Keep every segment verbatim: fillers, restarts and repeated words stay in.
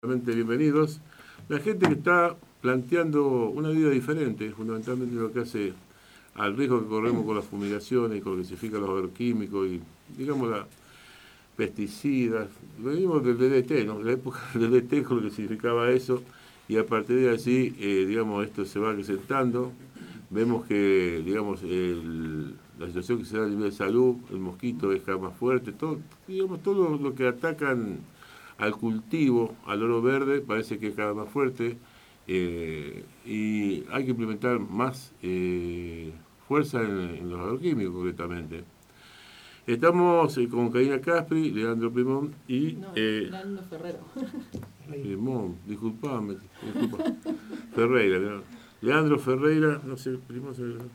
Bienvenidos. La gente que está planteando una vida diferente, fundamentalmente lo que hace al riesgo que corremos con las fumigaciones y con lo que significa los agroquímicos y, digamos, las pesticidas. Venimos del D D T, ¿no? La época del D D T con lo que significaba eso, y a partir de allí, eh, digamos, esto se va acrecentando. Vemos que, digamos, el, la situación que se da a nivel de salud, el mosquito es cada vez más fuerte, todo, digamos, todo lo que atacan al cultivo, al oro verde, parece que es cada vez más fuerte, eh, y hay que implementar más eh, fuerza en, en los agroquímicos concretamente. Estamos eh, con Karina Caspri, Leandro Primón y... No, eh, Leandro Ferrero. Primón, disculpame, disculpa. Ferreira, ¿no? Leandro Ferreira, no sé, Primón,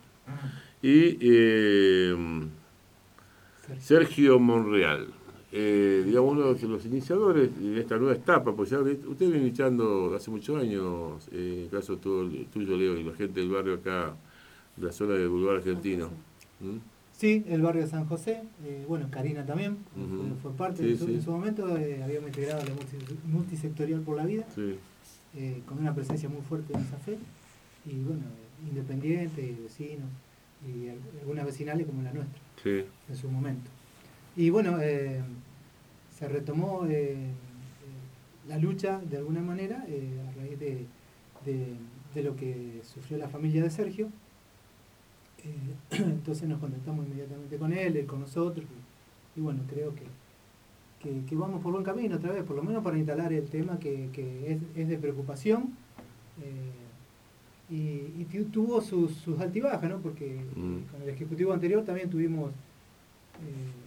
y eh, Sergio Monreal. Eh, digamos, uno de los iniciadores de esta nueva etapa, pues ya usted viene iniciando hace muchos años, eh, en el caso todo, tuyo, Leo, y la gente del barrio acá, de la zona del Boulevard Argentino. ¿Mm? Sí, el barrio de San José, eh, bueno, Karina también, uh-huh. fue, fue parte, sí, en, su, sí. en su momento eh, habíamos integrado la multi, multisectorial por la vida, sí. eh, con una presencia muy fuerte en esa fe, y bueno, independientes, vecinos, y algunas vecinales como la nuestra, sí. en su momento. Y bueno, eh, se retomó eh, eh, la lucha de alguna manera eh, a raíz de, de, de lo que sufrió la familia de Sergio. Eh, entonces nos contactamos inmediatamente con él, él con nosotros, y, y bueno, creo que, que, que vamos por buen camino otra vez, por lo menos para instalar el tema que, que es, es de preocupación. Eh, y, y tuvo sus, sus altibajas, ¿no? Porque mm. con el ejecutivo anterior también tuvimos eh,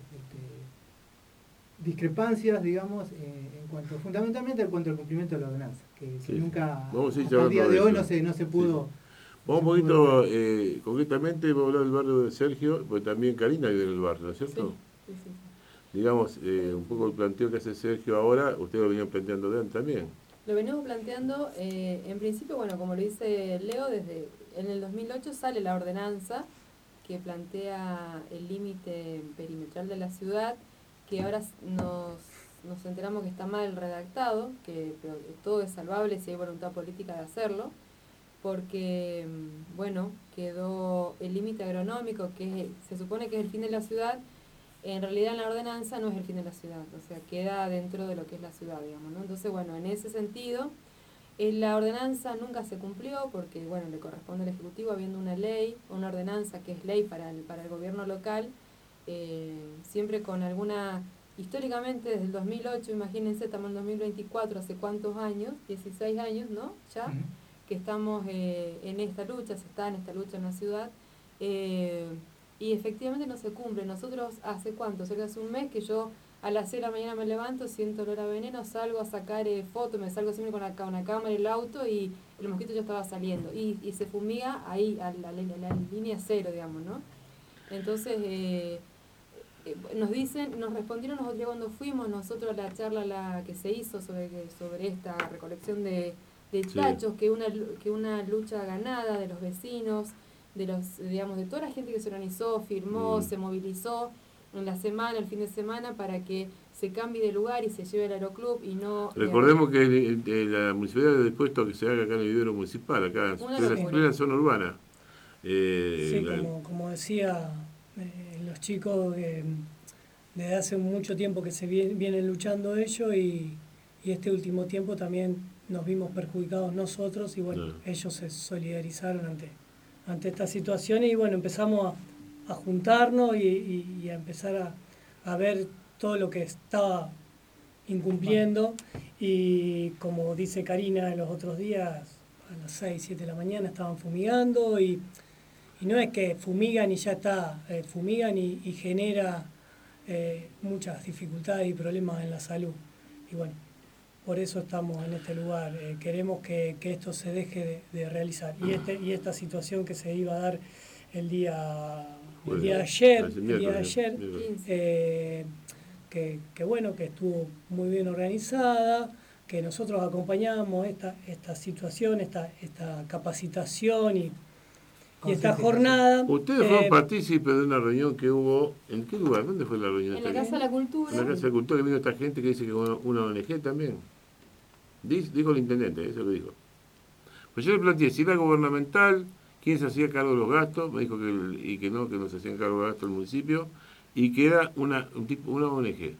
discrepancias, digamos, eh, en cuanto fundamentalmente en cuanto al cumplimiento de la ordenanza, que, que sí. nunca, hasta el día de hoy no se, no se pudo... Sí. Vamos un poquito, eh, concretamente, vamos a hablar del barrio de Sergio, porque también Karina vive en el barrio, ¿no es cierto? Sí, sí, sí. Digamos, eh, un poco el planteo que hace Sergio ahora, ustedes lo venían planteando de antes también. Lo venimos planteando, eh, en principio, bueno, como lo dice Leo, desde en el dos mil ocho sale la ordenanza que plantea el límite perimetral de la ciudad, que ahora nos, nos enteramos que está mal redactado, que pero todo es salvable si hay voluntad política de hacerlo, porque, bueno, quedó el límite agronómico, que es, se supone que es el fin de la ciudad, en realidad en la ordenanza no es el fin de la ciudad, o sea, queda dentro de lo que es la ciudad, digamos, ¿no? Entonces, bueno, en ese sentido, en la ordenanza nunca se cumplió, porque, bueno, le corresponde al Ejecutivo, habiendo una ley, una ordenanza que es ley para el, para el gobierno local, eh, siempre con alguna... Históricamente, desde el dos mil ocho, imagínense, estamos en dos mil veinticuatro, hace cuántos años, dieciséis años, ¿no? Ya, uh-huh. que estamos eh, en esta lucha, se está en esta lucha en la ciudad, eh, y efectivamente no se cumple. Nosotros, ¿hace cuánto? Cerca de un mes que yo a las seis de la mañana me levanto, siento olor a veneno, salgo a sacar eh, fotos, me salgo siempre con una, con una cámara en el auto y el mosquito ya estaba saliendo. Y, y se fumiga ahí, a la, a la, a la línea cero, digamos, ¿no? Entonces... Eh, nos dicen, nos respondieron nosotros días cuando fuimos nosotros a la charla la que se hizo sobre, sobre esta recolección de, de tachos, sí. que una que una lucha ganada de los vecinos, de los digamos de toda la gente que se organizó, firmó, mm. se movilizó en la semana, el fin de semana, para que se cambie de lugar y se lleve al aeroclub y no... Recordemos eh, que la municipalidad ha dispuesto a que se haga acá en el vivero municipal, acá en la plena zona urbana. Eh, sí, la, como, como decía... Eh, los chicos eh, desde hace mucho tiempo que se viene, vienen luchando ellos y, y este último tiempo también nos vimos perjudicados nosotros y bueno, no. ellos se solidarizaron ante, ante esta situación y bueno, empezamos a, a juntarnos y, y, y a empezar a, a ver todo lo que estaba incumpliendo y como dice Karina los otros días, a las seis, siete de la mañana estaban fumigando y Y no es que fumigan y ya está, eh, fumigan y, y genera eh, muchas dificultades y problemas en la salud. Y bueno, por eso estamos en este lugar. Eh, queremos que, que esto se deje de, de realizar. Y este y esta situación que se iba a dar el día, el día de ayer, el día de ayer eh, que, que bueno, que estuvo muy bien organizada, que nosotros acompañamos esta, esta situación, esta, esta capacitación y Y esta jornada... Ustedes fueron eh, partícipes de una reunión que hubo... ¿En qué lugar? ¿Dónde fue la reunión? En la Casa de la Cultura. En la Casa de la Cultura, que vino esta gente que dice que es una O N G también. Dijo el intendente, eso lo dijo. Pues yo le planteé, si era gubernamental, quién se hacía cargo de los gastos, me dijo que el, y que no, que no se hacían cargo de los gastos del municipio, y que era una, un tipo, una O N G.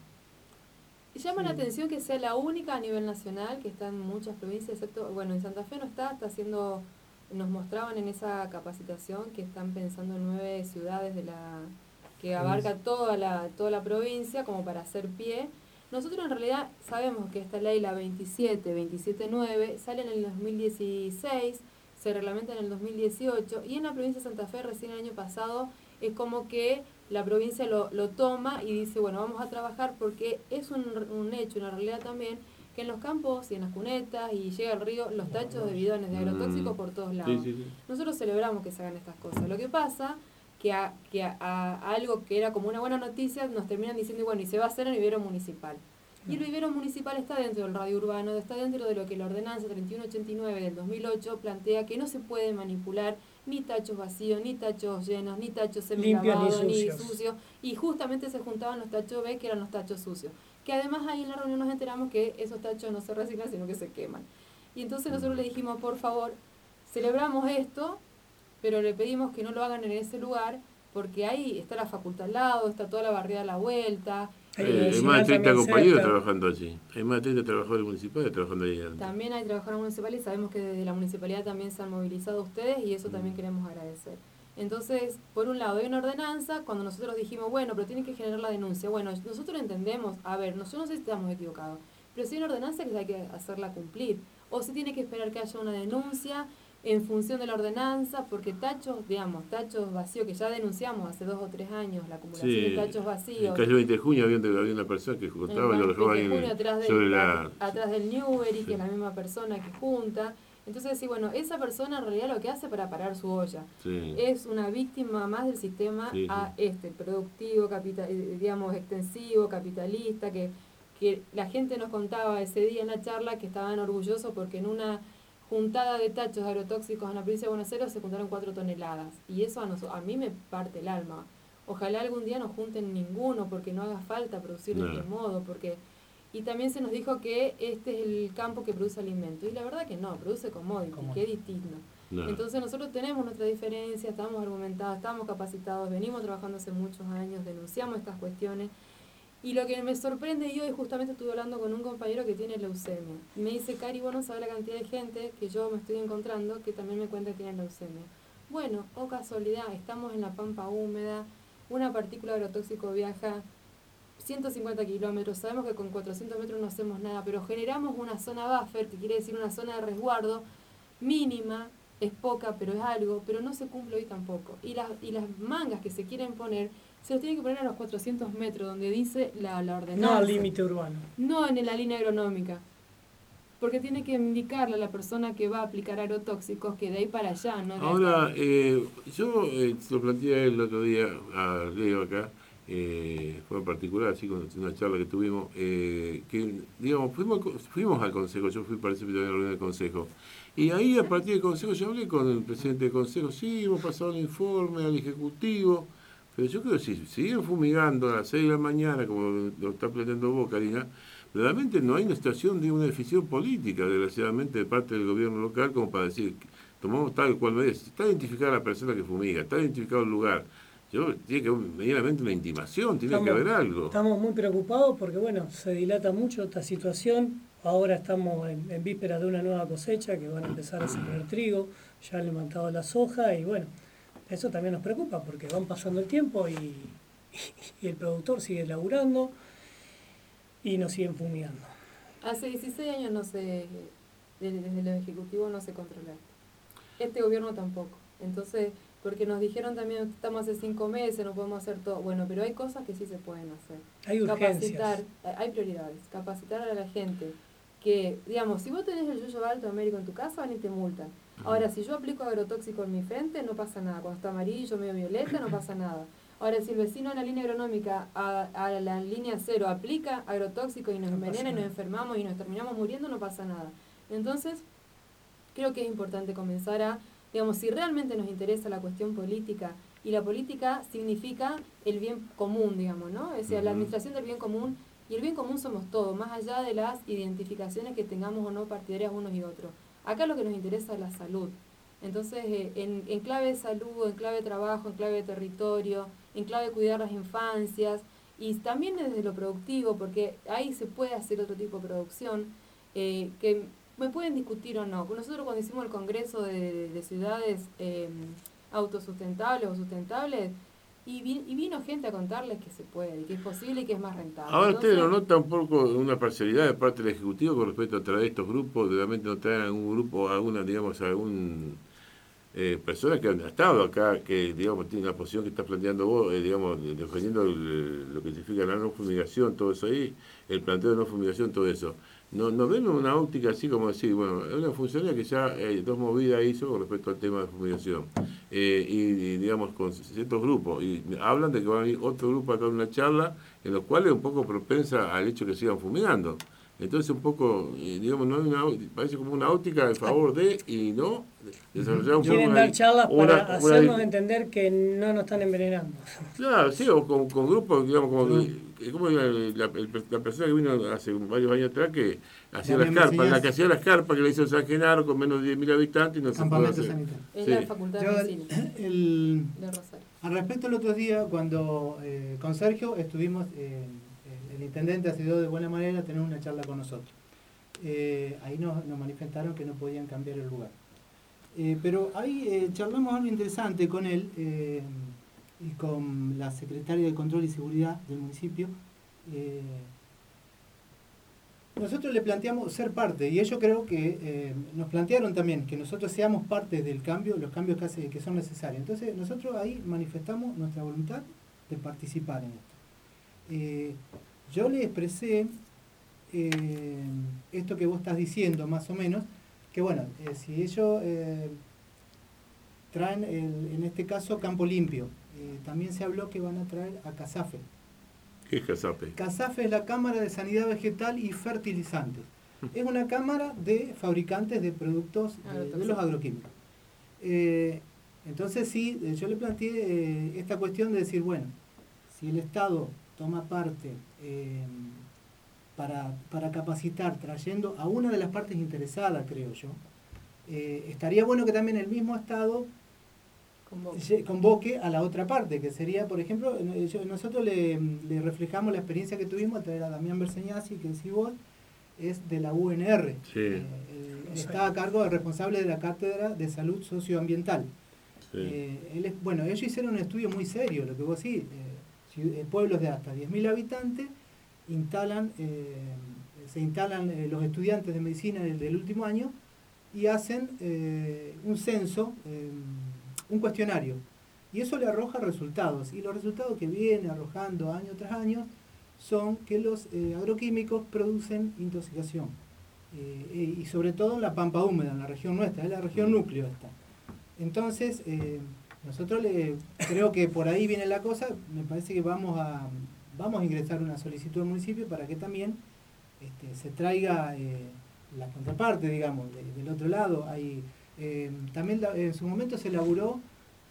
Y llama sí. la atención que sea la única a nivel nacional, que está en muchas provincias, excepto, bueno, en Santa Fe no está, está haciendo, nos mostraban en esa capacitación que están pensando en nueve ciudades de la que abarca toda la, toda la provincia como para hacer pie. Nosotros en realidad sabemos que esta ley, la veintisiete, veintisiete nueve, sale en el dos mil dieciséis, se reglamenta en el dos mil dieciocho, y en la provincia de Santa Fe recién el año pasado es como que la provincia lo, lo toma y dice, bueno, vamos a trabajar porque es un, un hecho, una realidad también, que en los campos y en las cunetas y llega al río los tachos de bidones de agrotóxicos por todos lados. Sí, sí, sí. Nosotros celebramos que se hagan estas cosas. Lo que pasa que a, que a, a algo que era como una buena noticia nos terminan diciendo, bueno, y se va a hacer en el vivero municipal. Y el vivero municipal está dentro del radio urbano, está dentro de lo que la ordenanza treinta y uno ochenta y nueve del dos mil ocho plantea, que no se puede manipular ni tachos vacíos, ni tachos llenos, ni tachos semilavados, ni sucios. Y justamente se juntaban los tachos B, que eran los tachos sucios. Que además ahí en la reunión nos enteramos que esos tachos no se reciclan, sino que se queman. Y entonces nosotros le dijimos, por favor, celebramos esto, pero le pedimos que no lo hagan en ese lugar, porque ahí está la facultad al lado, está toda la barriada a la vuelta. Eh, hay más de treinta compañeros trabajando allí. Hay más de treinta trabajadores municipales trabajando allí. También hay trabajadores municipales y sabemos que desde la municipalidad también se han movilizado ustedes y eso mm. también queremos agradecer. Entonces, por un lado, hay una ordenanza, cuando nosotros dijimos, bueno, pero tienen que generar la denuncia. Bueno, nosotros entendemos, a ver, nosotros no sé si estamos equivocados, pero si hay una ordenanza que hay que hacerla cumplir. O si tiene que esperar que haya una denuncia en función de la ordenanza, porque tachos, digamos, tachos vacíos, que ya denunciamos hace dos o tres años, la acumulación sí, de tachos vacíos. En el calle veinte de junio había, había una persona que juntaba y lo dejaba ahí en, atrás sobre del, la... atrás del Newbery, sí. que es la misma persona que junta. Entonces, sí, bueno, esa persona en realidad lo que hace para parar su olla sí. es una víctima más del sistema sí, a sí. este, productivo, capital, digamos, extensivo, capitalista, que, que la gente nos contaba ese día en la charla que estaban orgullosos porque en una juntada de tachos agrotóxicos en la provincia de Buenos Aires se juntaron cuatro toneladas. Y eso a, nos, a mí me parte el alma. Ojalá algún día no junten ninguno porque no haga falta producir no. de este modo. Porque Y también se nos dijo que este es el campo que produce alimento. Y la verdad que no, produce commodity, que es distinto. No. Entonces nosotros tenemos nuestra diferencia, estamos argumentados, estamos capacitados, venimos trabajando hace muchos años, denunciamos estas cuestiones. Y lo que me sorprende, yo hoy justamente estuve hablando con un compañero que tiene leucemia. Y me dice, Cari, vos no sabés la cantidad de gente que yo me estoy encontrando que también me cuenta que tiene leucemia. Bueno, o casualidad, estamos en la pampa húmeda, una partícula agrotóxico viaja ciento cincuenta kilómetros, sabemos que con cuatrocientos metros no hacemos nada, pero generamos una zona buffer, que quiere decir una zona de resguardo mínima, es poca, pero es algo, pero no se cumple hoy tampoco. Y las, y las mangas que se quieren poner, se los tienen que poner a los cuatrocientos metros, donde dice la, la ordenanza. No al límite urbano. No en la línea agronómica. Porque tiene que indicarle a la persona que va a aplicar agrotóxicos que de ahí para allá, ¿no? Ahora, eh, yo eh, lo planteé el otro día a Leo acá, eh, fue en particular, así con una charla que tuvimos, eh, que, digamos, fuimos, fuimos al consejo, yo fui participante de la reunión del consejo. Y ahí, a partir del consejo, yo hablé con el presidente del consejo, sí, hemos pasado el informe al ejecutivo. Pero yo creo que si siguen fumigando a las seis de la mañana, como lo está planteando vos, Karina, realmente no hay una situación de una decisión política, desgraciadamente, de parte del gobierno local, como para decir, tomamos tal cual medida. Está identificada la persona que fumiga, está identificado el lugar. Yo, tiene que haber medianamente una intimación, tiene estamos, que haber algo. Estamos muy preocupados porque, bueno, se dilata mucho esta situación. Ahora estamos en, en vísperas de una nueva cosecha, que van a empezar a sembrar trigo, ya han levantado la soja y, bueno, eso también nos preocupa porque van pasando el tiempo y, y, y el productor sigue laburando y nos siguen fumigando. Hace dieciséis años no se, desde, desde el Ejecutivo no se controla. Este gobierno tampoco. Entonces, porque nos dijeron también, estamos hace cinco meses, no podemos hacer todo. Bueno, pero hay cosas que sí se pueden hacer. Hay urgencias. Capacitar, hay prioridades. Capacitar a la gente que, digamos, si vos tenés el yuyo alto Américo en tu casa, van y te multan. Ahora, si yo aplico agrotóxico en mi frente, no pasa nada. Cuando está amarillo, medio violeta, no pasa nada. Ahora, si el vecino en la línea agronómica, a, a la línea cero, aplica agrotóxico y nos envenena y nos enfermamos y nos terminamos muriendo, no pasa nada. Entonces, creo que es importante comenzar a, digamos, si realmente nos interesa la cuestión política, y la política significa el bien común, digamos, ¿no? O sea, la administración del bien común Y el bien común somos todos, más allá de las identificaciones que tengamos o no partidarias unos y otros. Acá lo que nos interesa es la salud. Entonces, eh, en, en clave de salud, en clave de trabajo, en clave de territorio, en clave de cuidar las infancias, y también desde lo productivo, porque ahí se puede hacer otro tipo de producción, eh, que me pueden discutir o no. Nosotros cuando hicimos el Congreso de, de, de Ciudades eh, Autosustentables o Sustentables, y, vi, y vino gente a contarles que se puede, que es posible y que es más rentable. Ahora Entonces, ustedes no notan un poco una parcialidad de parte del Ejecutivo con respecto a traer estos grupos, realmente no traen algún grupo, alguna, digamos, algún eh, persona que han estado acá, que digamos tiene una posición que está planteando vos, eh, digamos, defendiendo el, lo que significa la no fumigación, todo eso ahí, el planteo de no fumigación, todo eso. No, no ven una óptica así como decir, bueno, es una funcionaria que ya eh, dos movidas hizo con respecto al tema de fumigación, eh, y, y digamos con ciertos grupos, y hablan de que van a ir otro grupo acá en una charla, en los cuales un poco propensa al hecho que sigan fumigando. Entonces un poco, eh, digamos, no hay una, parece como una óptica en favor de y no desarrollar un Quieren poco dar ahí, charlas una, para una, hacernos una, entender que no nos están envenenando. Claro, sí, o con, con grupos, digamos, como, que, como la, la, la persona que vino hace varios años atrás que hacía las carpas, la que hacía las carpas que le hizo San Genaro con menos de diez mil habitantes y no se puede hacer. Sanitario. es Sí. la Facultad de Medicina El, de Rosario. al respecto, el otro día, cuando eh, con Sergio estuvimos, eh, el intendente accedió de buena manera a tener una charla con nosotros. Eh, ahí nos, nos manifestaron que no podían cambiar el lugar. Eh, pero ahí eh, charlamos algo interesante con él eh, y con la secretaria de Control y Seguridad del municipio. Eh, nosotros le planteamos ser parte, y ellos creo que eh, nos plantearon también que nosotros seamos parte del cambio, los cambios que, hace, que son necesarios. Entonces nosotros ahí manifestamos nuestra voluntad de participar en esto. Eh, yo le expresé eh, esto que vos estás diciendo más o menos, que bueno, eh, si ellos eh, traen, el, en este caso, Campo Limpio, eh, también se habló que van a traer a CASAFE. ¿Qué es CASAFE? CASAFE es la Cámara de Sanidad Vegetal y Fertilizantes. Es una cámara de fabricantes de productos de, de los agroquímicos. Eh, entonces sí, yo le planteé eh, esta cuestión de decir, bueno, si el Estado toma parte eh, para, para capacitar, trayendo a una de las partes interesadas, creo yo, eh, estaría bueno que también el mismo Estado convoque. convoque a la otra parte, que sería, por ejemplo, yo, nosotros le, le reflejamos la experiencia que tuvimos al traer a Damián Berseñazzi, que si vos es de la U N R. Sí. Eh, él está a cargo del responsable de la Cátedra de Salud Socioambiental. Sí. Eh, él es, bueno, ellos hicieron un estudio muy serio, lo que vos sí, eh, pueblos de hasta diez mil habitantes, instalan, eh, se instalan eh, los estudiantes de medicina del, del último año y hacen eh, un censo, eh, un cuestionario, y eso le arroja resultados, y los resultados que viene arrojando año tras año son que los eh, agroquímicos producen intoxicación, eh, y sobre todo en la pampa húmeda, en la región nuestra, es la región núcleo esta. Entonces, eh, nosotros le, creo que por ahí viene la cosa, me parece que vamos a, vamos a ingresar una solicitud al municipio para que también este, se traiga eh, la contraparte, digamos, de, del otro lado. Hay, eh, también la, en su momento se elaboró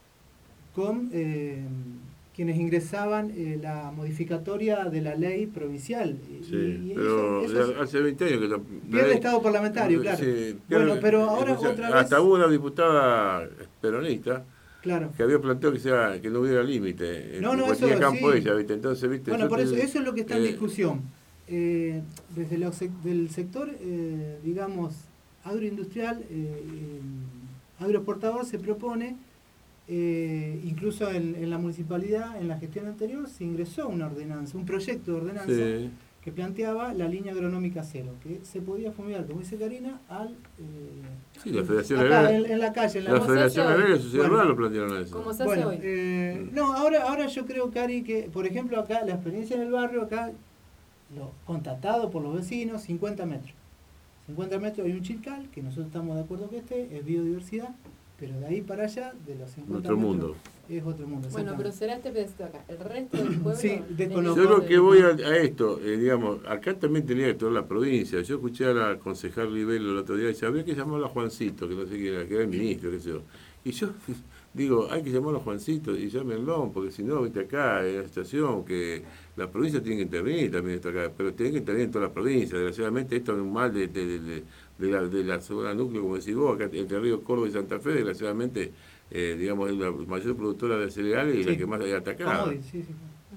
con eh, quienes ingresaban eh, la modificatoria de la ley provincial. Sí, y, y pero eso, eso hace veinte años que... La, pierde estado parlamentario, claro. Sí, bueno, pero ahora o sea, otra vez... Hasta hubo una diputada peronista, claro, que había planteado que sea que no hubiera límite. No, no, eso campo sí. ella, ¿viste? Entonces, ¿viste? Bueno, Yo por te, eso, eso es lo que está en eh, discusión. Eh, desde el del sector, eh, digamos, agroindustrial, eh, agroexportador, se propone, eh, incluso en, en la municipalidad, en la gestión anterior, se ingresó una ordenanza, un proyecto de ordenanza sí. que planteaba la línea agronómica cero, que se podía fumigar, como dice Karina, al... Eh, sí, la Federación acá, en, en la calle. En la, la Federación Agraria y Sociedad Rural lo plantearon eso. Como se hace bueno, hoy. Eh, no, ahora, ahora yo creo, Cari, que, por ejemplo, acá, la experiencia en el barrio, acá, lo contactado por los vecinos, cincuenta metros. cincuenta metros hay un chilcal, que nosotros estamos de acuerdo que esté, es biodiversidad. Pero de ahí para allá, de los cincuenta otro metros, mundo. Es otro mundo. Bueno, pero será este pedacito acá. El resto del pueblo. Sí, desconozco. Yo lo que voy a, a esto, eh, digamos, acá también tenía que toda la provincia. Yo escuché a la concejal Rivelo el otro día y decía, habría que llamarlo a Juancito, que no sé quién era, que era el ministro, qué sé yo. Y yo digo, hay que llamarlo a Juancito y llámenlo, porque si no, viste acá, en la situación que la provincia tiene que intervenir también esto acá, pero tiene que intervenir en toda la provincia. Desgraciadamente esto es un mal de, de, de, de, de la, de la zona núcleo, como decís vos, acá entre Río Córdoba y Santa Fe, desgraciadamente, eh, digamos, es la mayor productora de cereales y sí, la que más hay atacada. Sí, sí.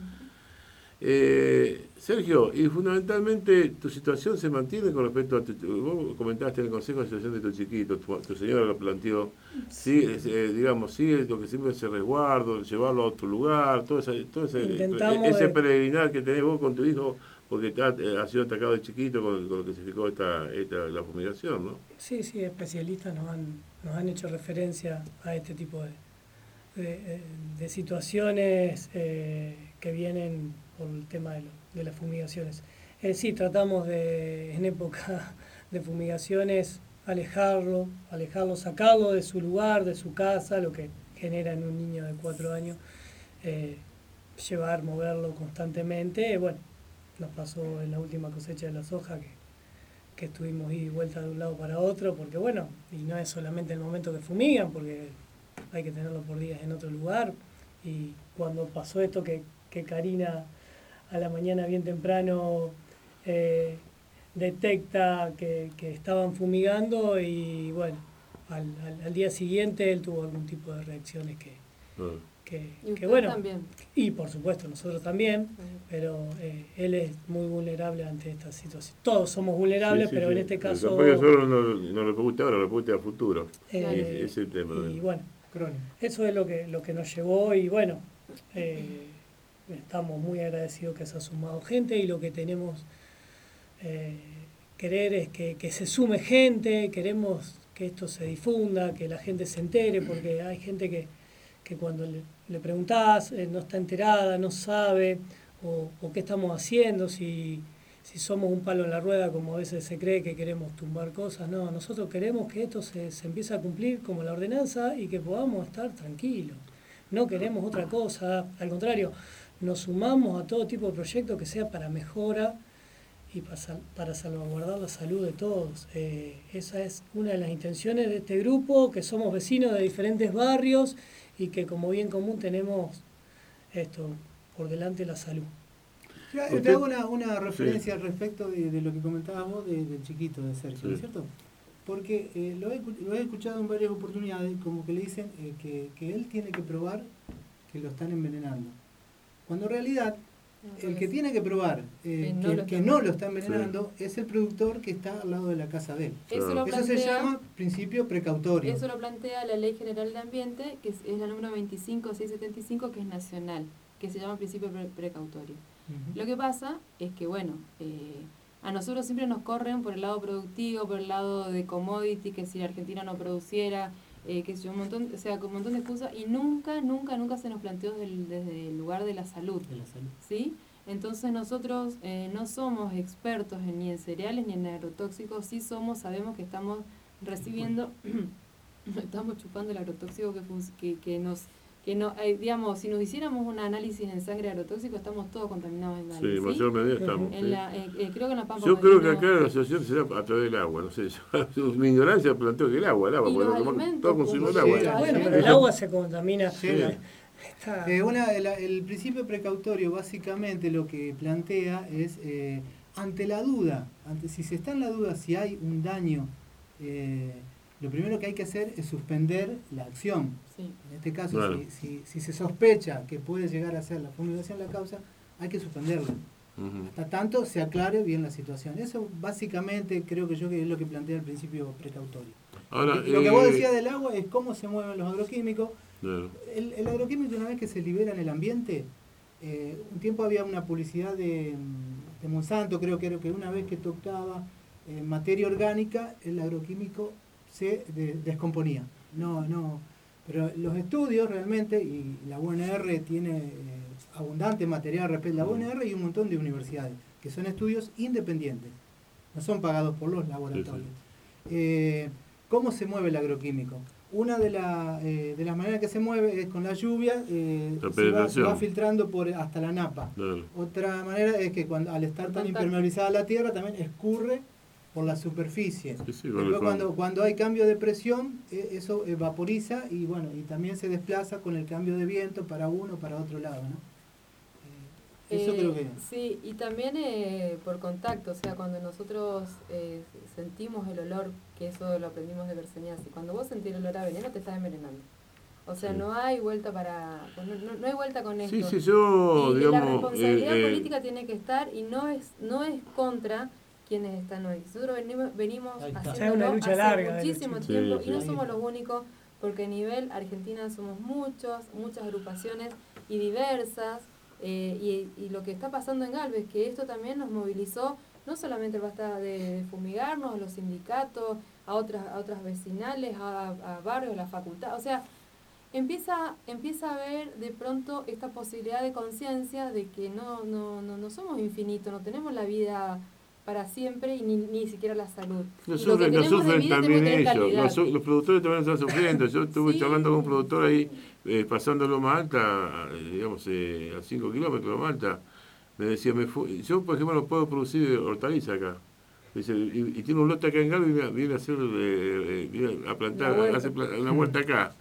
Eh, Sergio, y fundamentalmente tu situación se mantiene con respecto a tu, vos comentaste en el consejo de situación de tu chiquito, tu, tu señora lo planteó, sí, eh, digamos, sigue lo que siempre ese resguardo, llevarlo a otro lugar, todo ese, todo ese, ese de... peregrinar que tenés vos con tu hijo, porque te ha, ha sido atacado de chiquito con, con lo que significó esta, esta, la fumigación, ¿no? Sí, sí, especialistas nos han, nos han hecho referencia a este tipo de, de, de situaciones eh, que vienen por el tema de, lo, de las fumigaciones. Eh, sí, tratamos de, en época de fumigaciones, alejarlo, alejarlo, sacarlo de su lugar, de su casa, lo que genera en un niño de cuatro años, eh, llevar, moverlo constantemente. Bueno, nos pasó en la última cosecha de la soja que, que estuvimos ida y vuelta de un lado para otro, porque bueno, y no es solamente el momento que fumigan, porque hay que tenerlo por días en otro lugar. Y cuando pasó esto que, que Karina a la mañana bien temprano eh, detecta que, que estaban fumigando y bueno, al, al, al día siguiente él tuvo algún tipo de reacciones que, uh. que, ¿Y que bueno, también? Y por supuesto nosotros también, uh-huh. pero eh, él es muy vulnerable ante esta situación. Todos somos vulnerables, sí, sí, pero sí. En este caso... El solo no, no repercute ahora, repercute a futuro. Eh, y, ese es el tema. Y bueno, eso es lo que, lo que nos llevó y bueno... Eh, estamos muy agradecidos que se ha sumado gente y lo que tenemos eh, querer es que, que se sume gente, queremos que esto se difunda, que la gente se entere, porque hay gente que, que cuando le, le preguntás eh, no está enterada, no sabe, o, o qué estamos haciendo, si, si somos un palo en la rueda, como a veces se cree que queremos tumbar cosas. No, nosotros queremos que esto se, se empiece a cumplir como la ordenanza y que podamos estar tranquilos. No queremos otra cosa, al contrario, nos sumamos a todo tipo de proyectos que sea para mejora y para, para salvaguardar la salud de todos. Eh, esa es una de las intenciones de este grupo, que somos vecinos de diferentes barrios y que como bien común tenemos esto por delante la salud. Te, te hago una, una referencia sí. al respecto de, de lo que comentabas vos de, del chiquito de Sergio, ¿no es cierto? Porque eh, lo, he, lo he escuchado en varias oportunidades, como que le dicen eh, que, que él tiene que probar que lo están envenenando. Cuando en realidad el que tiene que probar eh, que, no, que, lo que no lo está envenenando sí. es el productor que está al lado de la casa de él. Eso, claro. lo plantea, Eso se llama principio precautorio. Eso lo plantea la Ley General de Ambiente, que es, es la número veinticinco mil seiscientos setenta y cinco, que es nacional, que se llama principio pre precautorio. Uh-huh. Lo que pasa es que, bueno, eh, a nosotros siempre nos corren por el lado productivo, por el lado de commodity, que si la Argentina no produciera... Eh, que es un montón, o sea, con un montón de excusas y nunca, nunca, nunca se nos planteó desde el, desde el lugar de la salud, de la salud. ¿Sí? Entonces nosotros eh, no somos expertos en, ni en cereales ni en agrotóxicos, sí somos, sabemos que estamos recibiendo, estamos chupando el agrotóxico que, que, que nos, que no, eh, digamos, si nos hiciéramos un análisis en sangre agrotóxico, estamos todos contaminados en la Sí, en mayor medida estamos. En sí. la, eh, eh, creo que en la Pampa Yo creo que acá la asociación será a través del agua, no sé, yo, mi ignorancia planteo que el agua, el agua, porque todos consumimos el agua. Sí, bueno, pero el agua se contamina. Sí. Está... Eh, una, el, el principio precautorio básicamente lo que plantea es, eh, ante la duda, ante si se está en la duda si hay un daño, eh, lo primero que hay que hacer es suspender la acción. Sí. En este caso, claro. si, si, si se sospecha que puede llegar a ser la fumigación la causa, hay que suspenderla. Uh-huh. Hasta tanto se aclare bien la situación. Eso básicamente creo que yo que es lo que plantea el principio precautorio. Ahora, lo eh, que vos decías del agua es cómo se mueven los agroquímicos. Claro. El, el agroquímico, una vez que se libera en el ambiente, eh, un tiempo había una publicidad de, de Monsanto, creo que era que una vez que tocaba eh, materia orgánica, el agroquímico se de, descomponía. No, no. Pero los estudios realmente, y la U N R tiene eh, abundante material respecto a la U N R y un montón de universidades, que son estudios independientes, no son pagados por los laboratorios. Sí, sí. Eh, ¿Cómo se mueve el agroquímico? una de, la, eh, de las maneras que se mueve es con la lluvia, eh, se, va, se va filtrando por hasta la napa. Claro. Otra manera es que cuando al estar tan impermeabilizada la tierra también escurre por la superficie. Sí, sí, Después cuando, cuando hay cambio de presión, eh, eso vaporiza y bueno, y también se desplaza con el cambio de viento para uno o para otro lado, ¿no? Eh, eso eh, creo que... Sí, y también eh, por contacto, o sea, cuando nosotros eh, sentimos el olor, que eso lo aprendimos de Berseniazzi, cuando vos sentís el olor a veneno te estás envenenando. O sea, sí. no hay vuelta para no, no, no hay vuelta con esto. Sí, sí, yo, y, digamos, y la responsabilidad eh, política eh, tiene que estar y no es no es contra quienes están hoy. Nosotros venimos, venimos haciendo una lucha hace larga muchísimo tiempo sí, y no sí. somos los únicos, porque a nivel Argentina somos muchos, muchas agrupaciones y diversas, eh, y, y lo que está pasando en Galvez, que esto también nos movilizó, no solamente basta de, de fumigarnos, a los sindicatos, a otras, a otras vecinales, a, a barrios, a la facultad, o sea, empieza empieza a haber de pronto esta posibilidad de conciencia de que no, no, no, no somos infinitos, no tenemos la vida para siempre y ni, ni siquiera la salud. Lo sufren, lo sufren también ellos, los, los productores también están sufriendo. Yo estuve sí. charlando con un productor ahí, eh, pasando Loma Alta, eh, digamos, eh, a cinco kilómetros de Loma Alta. Me decía, me fu yo por ejemplo no puedo producir hortaliza acá. Dice, y, y tiene un lote acá en Galvez y viene, viene a hacer, eh, viene a plantar, una hace una huerta acá.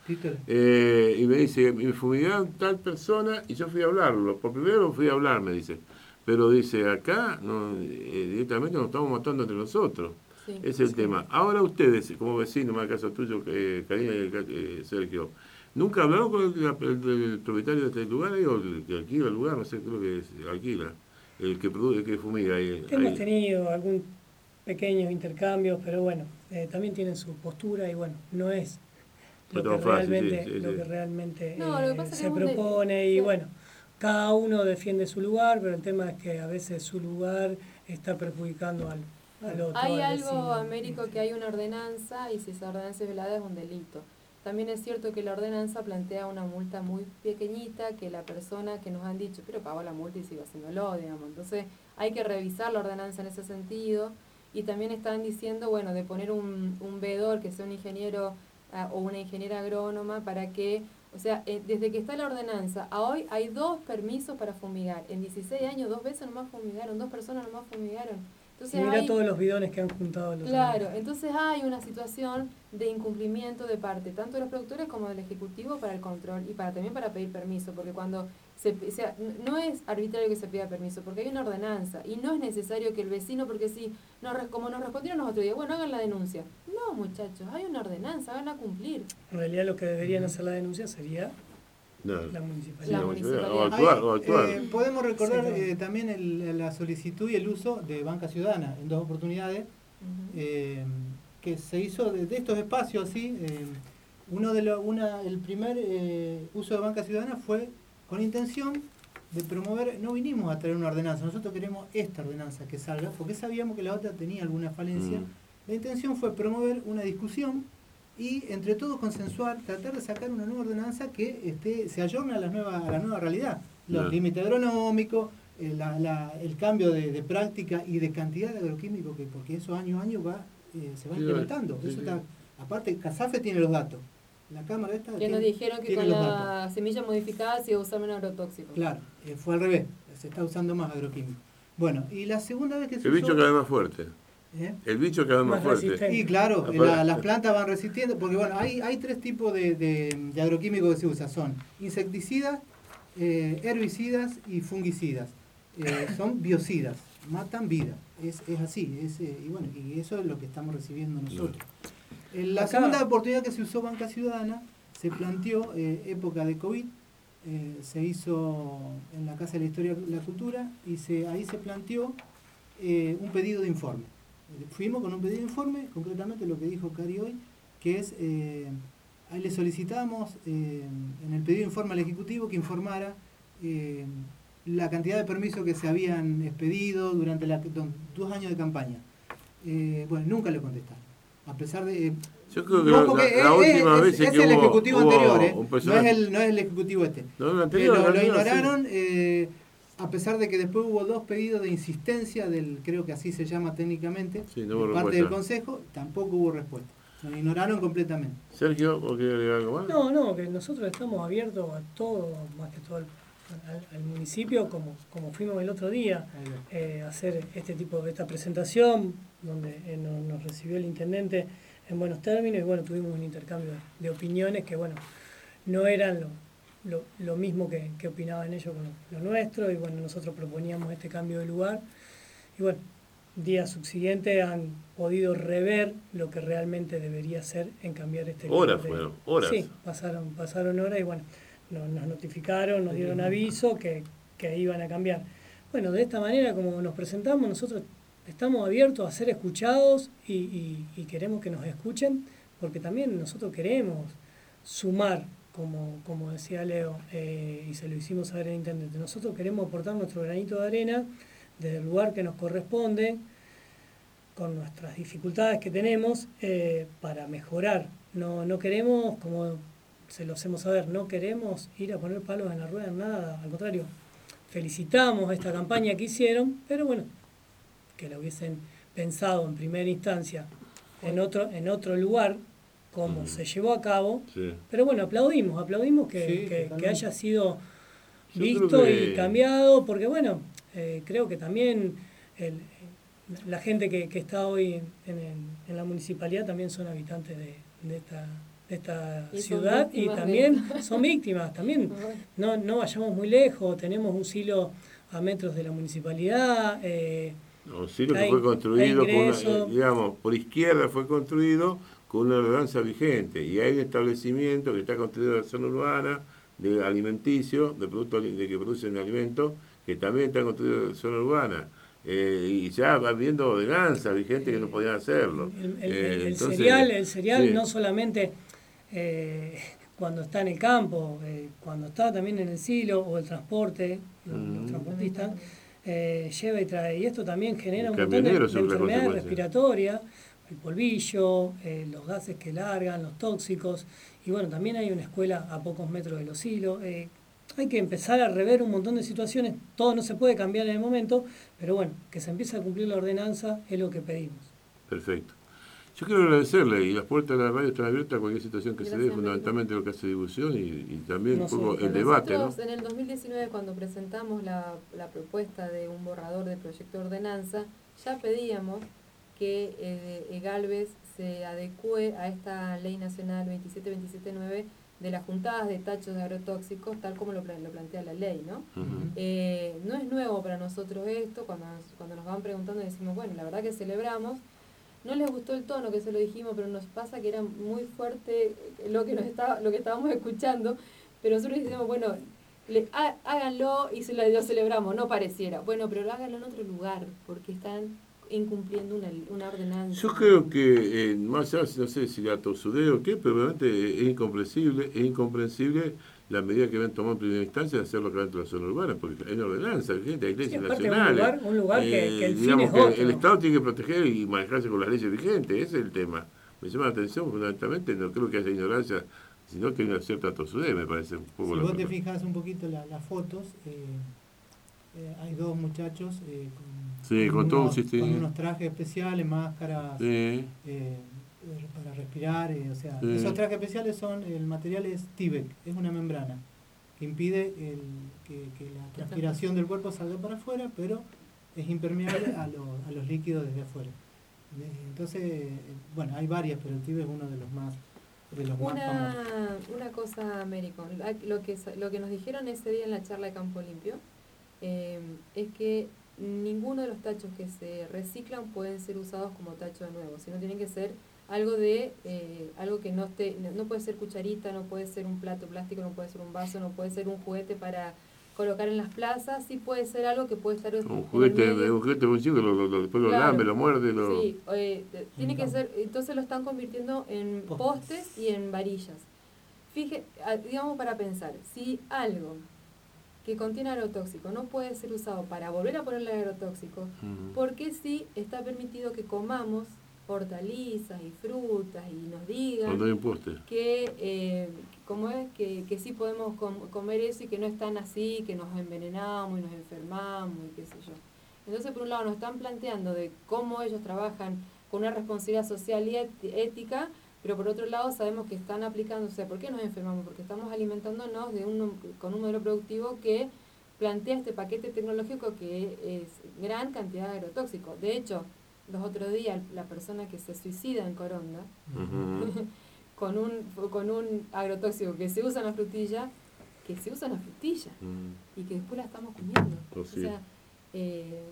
Eh, y me dice, me fumigaron tal persona y yo fui a hablarlo. Por primero fui a hablar, me dice. Pero dice, acá no, eh, directamente nos estamos matando entre nosotros. Sí, Ese es el sí. tema. Ahora ustedes, como vecinos, más caso tuyo, eh, Karina y eh, Sergio, ¿nunca hablaron con el, el, el propietario de este lugar ahí, o el que alquila el lugar? No sé, creo que es, alquila, el que produce, el que fumiga ahí. Hemos ahí. tenido algún pequeños intercambios, pero bueno, eh, también tienen su postura y bueno, no es lo, que, fácil, realmente, sí, sí, lo sí. que realmente no, eh, lo que se propone de... y sí. bueno, cada uno defiende su lugar, pero el tema es que a veces su lugar está perjudicando al, al otro. Hay al algo, vecino, Américo, que hay una ordenanza y si esa ordenanza es violada es un delito. También es cierto que la ordenanza plantea una multa muy pequeñita que la persona que nos han dicho, pero pagó la multa y sigue haciéndolo, digamos. Entonces hay que revisar la ordenanza en ese sentido. Y también están diciendo, bueno, de poner un, un veedor que sea un ingeniero uh, o una ingeniera agrónoma para que, o sea, eh, desde que está la ordenanza a hoy hay dos permisos para fumigar. En dieciséis años dos veces nomás fumigaron, dos personas nomás fumigaron. Entonces y mira hay, todos los bidones que han juntado los Claro, años. Entonces hay una situación de incumplimiento de parte tanto de los productores como del Ejecutivo para el control y para también para pedir permiso, porque cuando se, o sea, no es arbitrario que se pida permiso, porque hay una ordenanza y no es necesario que el vecino, porque si, no, como nos respondieron los otros días, bueno, hagan la denuncia. No, muchachos, hay una ordenanza, háganla cumplir. En realidad lo que deberían hacer la denuncia sería... No. La municipalidad. La municipalidad. O actuar, o actuar. Eh, podemos recordar sí, eh, también el, la solicitud y el uso de Banca Ciudadana en dos oportunidades, uh-huh. eh, que se hizo de, de estos espacios así. Eh, uno de lo, una, el primer eh, uso de Banca Ciudadana fue con intención de promover, no vinimos a traer una ordenanza, nosotros queremos esta ordenanza que salga, porque sabíamos que la otra tenía alguna falencia. Uh-huh. La intención fue promover una discusión y entre todos consensuar, tratar de sacar una nueva ordenanza que esté, se ayorne a la nueva, a la nueva realidad. Los no. límites agronómicos, eh, la, la, el cambio de, de práctica y de cantidad de agroquímicos, que porque eso año a año va, eh, se va sí, implementando. Sí, eso sí. Está, aparte, CASAFE tiene los datos. La Cámara esta... Que tiene, nos dijeron que con la datos. semilla modificada se iba a usar menos agrotóxico. Claro, eh, fue al revés, se está usando más agroquímico. Bueno, y la segunda vez que se El usó, bicho cada vez más fuerte. ¿Eh? El bicho cada vez más, más fuerte. Resistente. Y claro, la, las plantas van resistiendo, porque bueno, hay, hay tres tipos de, de, de agroquímicos que se usan, son insecticidas, eh, herbicidas y fungicidas. Eh, son biocidas, matan vida, es, es así, es, eh, y bueno, y eso es lo que estamos recibiendo nosotros. No. En la Acá. segunda oportunidad que se usó Banca Ciudadana, se planteó eh, época de COVID, eh, se hizo en la Casa de la Historia y la Cultura, y se, ahí se planteó eh, un pedido de informe. Fuimos con un pedido de informe, concretamente lo que dijo Cari hoy, que es, eh, ahí le solicitamos eh, en el pedido de informe al Ejecutivo que informara eh, la cantidad de permisos que se habían expedido durante la, dos años de campaña. Eh, bueno, nunca le contestaron. A pesar de... Eh, Yo creo que no, la, es, la última es, vez es, que es el hubo, Ejecutivo hubo anterior, eh, un no, es el, no es el Ejecutivo este. No, el anterior, lo, el anterior, lo ignoraron... Sí. Eh, a pesar de que después hubo dos pedidos de insistencia del, creo que así se llama técnicamente, sí, no de parte del Consejo, tampoco hubo respuesta. Nos ignoraron completamente. Sergio, ¿o quieres agregar algo más? No, no, que nosotros estamos abiertos a todo, más que todo al, al, al municipio, como, como fuimos el otro día, eh, a hacer este tipo de esta presentación, donde eh, nos, nos recibió el intendente en buenos términos, y bueno, tuvimos un intercambio de, de opiniones que, bueno, no eran lo, lo, lo mismo que, que opinaban ellos con lo, lo nuestro, y bueno, nosotros proponíamos este cambio de lugar, y bueno, días subsiguientes han podido rever lo que realmente debería ser en cambiar este lugar. Horas fueron, horas. Sí, pasaron, pasaron horas y bueno, nos, nos notificaron, nos dieron aviso que, que iban a cambiar. Bueno, de esta manera, como nos presentamos, nosotros estamos abiertos a ser escuchados y, y, y queremos que nos escuchen, porque también nosotros queremos sumar, como, como decía Leo, eh, y se lo hicimos saber al intendente. Nosotros queremos aportar nuestro granito de arena desde el lugar que nos corresponde, con nuestras dificultades que tenemos, eh, para mejorar. No, no queremos, como se lo hacemos saber, no queremos ir a poner palos en la rueda en nada, al contrario, felicitamos esta campaña que hicieron, pero bueno, que la hubiesen pensado en primera instancia en otro, en otro lugar, como mm. se llevó a cabo, sí. Pero bueno, aplaudimos, aplaudimos que, sí, que, que haya sido Yo visto que... y cambiado, porque bueno, eh, creo que también el, la gente que, que está hoy en, en, en la municipalidad también son habitantes de, de esta, de esta y ciudad y también de... son víctimas, también no, no vayamos muy lejos, tenemos un silo a metros de la municipalidad, eh, un silo que fue construido, con una, digamos, por izquierda fue construido con una ordenanza vigente, y hay un establecimiento que está construido en la zona urbana, de alimenticio, de productos de que producen alimentos, que también está construido en la zona urbana. Eh, y ya va habiendo ordenanzas vigentes que no podían hacerlo. El, el, eh, el, entonces, cereal, el cereal sí. no solamente eh, cuando está en el campo, eh, cuando está también en el silo o el transporte, los, mm. los transportistas, eh, lleva y trae. Y esto también genera un montón de, de enfermedades respiratorias, el polvillo, eh, los gases que largan, los tóxicos. Y bueno, también hay una escuela a pocos metros de los hilos. Eh, hay que empezar a rever un montón de situaciones. Todo no se puede cambiar en el momento, pero bueno, que se empiece a cumplir la ordenanza es lo que pedimos. Perfecto. Yo quiero agradecerle, y las puertas de la radio están abiertas a cualquier situación que Gracias, se dé, fundamentalmente lo que hace difusión y, y también no un poco sé, el debate, ¿no? En el dos mil diecinueve, cuando presentamos la, la propuesta de un borrador de proyecto de ordenanza, ya pedíamos que eh, Galvez se adecue a esta ley nacional veintisiete veintisiete nueve de las juntadas de tachos de agrotóxicos, tal como lo, lo plantea la ley, ¿no? Uh-huh. Eh, no es nuevo para nosotros esto, cuando nos, cuando nos van preguntando decimos, bueno, la verdad que celebramos, no les gustó el tono que se lo dijimos, pero nos pasa que era muy fuerte lo que nos estaba, lo que estábamos escuchando, pero nosotros decimos, bueno, le, há, háganlo y se lo, lo celebramos, no pareciera, bueno, pero háganlo en otro lugar, porque están incumpliendo una, una ordenanza. Yo creo que, eh, más allá, no sé si gato sudeo o qué, pero realmente es incomprensible, es incomprensible la medida que habían tomado en primera instancia de hacerlo acá dentro de la zona urbana, porque hay una ordenanza, gente, hay leyes sí, nacionales. Un lugar, un lugar eh, que, que el digamos fin es que otro. El Estado tiene que proteger y manejarse con las leyes vigentes, ese es el tema. Me llama la atención fundamentalmente, no creo que haya ignorancia, sino que hay una cierta tosudez, me parece un poco. Si la vos te cosa. fijas un poquito las la fotos, eh, eh, hay dos muchachos eh, con, sí, con, con, todo unos, un sistema. con unos trajes especiales, máscaras sí. eh, para respirar, eh, o sea, sí. Esos trajes especiales son, el material es Tyvek, es una membrana que impide el, que, que la transpiración del cuerpo salga para afuera, pero es impermeable a, lo, a los líquidos desde afuera. Entonces, bueno, hay varias, pero el Tyvek es uno de los más de los una, más famosos. Una cosa, Américo, lo que, lo que nos dijeron ese día en la charla de Campo Limpio, eh, es que ninguno de los tachos que se reciclan pueden ser usados como tacho de nuevo, sino tienen que ser algo de eh, algo que no esté, no puede ser cucharita, no puede ser un plato plástico, no puede ser un vaso, no puede ser un juguete para colocar en las plazas, sí puede ser algo que puede estar un juguete, un juguete muy chico, lo, lo, después claro. lo lambe, lo muerde, lo... sí, eh, tiene que ser, entonces lo están convirtiendo en postes y en varillas. Fije, digamos para pensar, si algo que contiene agrotóxico no puede ser usado para volver a ponerle agrotóxico, uh-huh. ¿por qué sí está permitido que comamos hortalizas y frutas y nos digan que eh, como es que, que sí podemos com- comer eso y que no es tan así, que nos envenenamos y nos enfermamos y qué sé yo? Entonces, por un lado nos están planteando de cómo ellos trabajan con una responsabilidad social y et- ética, pero por otro lado sabemos que están aplicando, o sea, ¿por qué nos enfermamos? Porque estamos alimentándonos de un, con un modelo productivo que plantea este paquete tecnológico que es gran cantidad de agrotóxicos. De hecho, los otros días la persona que se suicida en Coronda, uh-huh. con un con un agrotóxico que se usa en la frutilla, que se usa en la frutilla, uh-huh. y que después la estamos comiendo. Oh, sí. O sea, eh,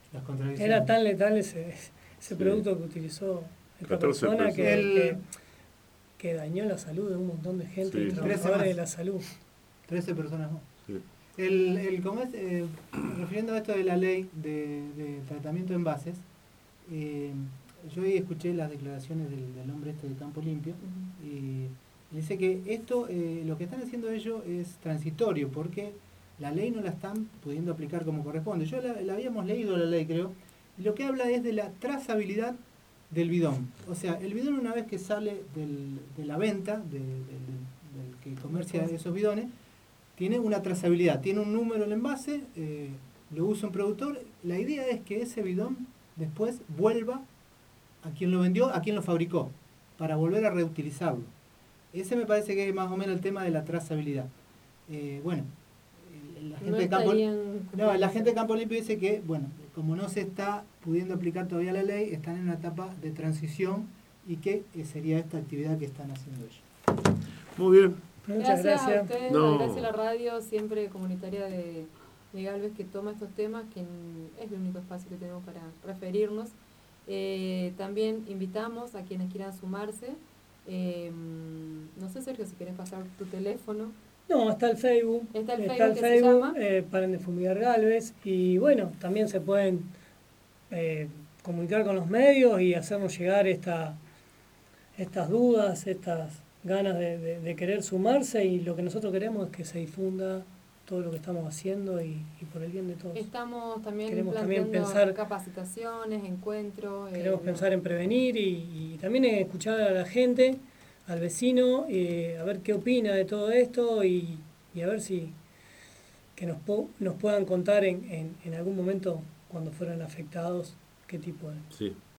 era tan letal ese, ese sí. producto que utilizó esta persona que, el, que, que dañó la salud de un montón de gente, sí. y trabajadores de la salud. trece personas más. Sí. El, el, como es, eh, refiriendo a esto de la ley de, de tratamiento de envases, eh, yo hoy escuché las declaraciones del, del hombre este de Campo Limpio, uh-huh. y dice que esto, eh, lo que están haciendo ellos es transitorio, porque la ley no la están pudiendo aplicar como corresponde. Yo la, la habíamos leído la ley, creo, y lo que habla es de la trazabilidad del bidón. O sea, el bidón, una vez que sale del, de la venta, de, de, de, del que comercia esos bidones, tiene una trazabilidad, tiene un número en el envase, eh, lo usa un productor. La idea es que ese bidón después vuelva a quien lo vendió, a quien lo fabricó, para volver a reutilizarlo. Ese me parece que es más o menos el tema de la trazabilidad. Eh, bueno, la gente, no de Campo, no, la gente de Campo Limpio dice que, bueno, como no se está pudiendo aplicar todavía la ley, están en una etapa de transición y que eh, sería esta actividad que están haciendo ellos. Muy bien. Muchas gracias, gracias a ustedes, no. gracias a la radio siempre comunitaria de, de Galvez que toma estos temas, que es el único espacio que tenemos para referirnos. Eh, también invitamos a quienes quieran sumarse. Eh, no sé, Sergio, si querés pasar tu teléfono. No, está el Facebook. Está el Facebook, está el que Facebook se llama. Eh, Paren de Fumigar Galvez. Y bueno, también se pueden eh, comunicar con los medios y hacernos llegar esta, estas dudas, estas ganas de, de, de querer sumarse, y lo que nosotros queremos es que se difunda todo lo que estamos haciendo y, y por el bien de todos. Estamos también queremos planteando también pensar, capacitaciones, encuentros. Queremos eh, pensar en prevenir y, y también en escuchar a la gente, al vecino, eh, a ver qué opina de todo esto y, y a ver si que nos, po, nos puedan contar en, en, en algún momento cuando fueron afectados qué tipo de... Sí.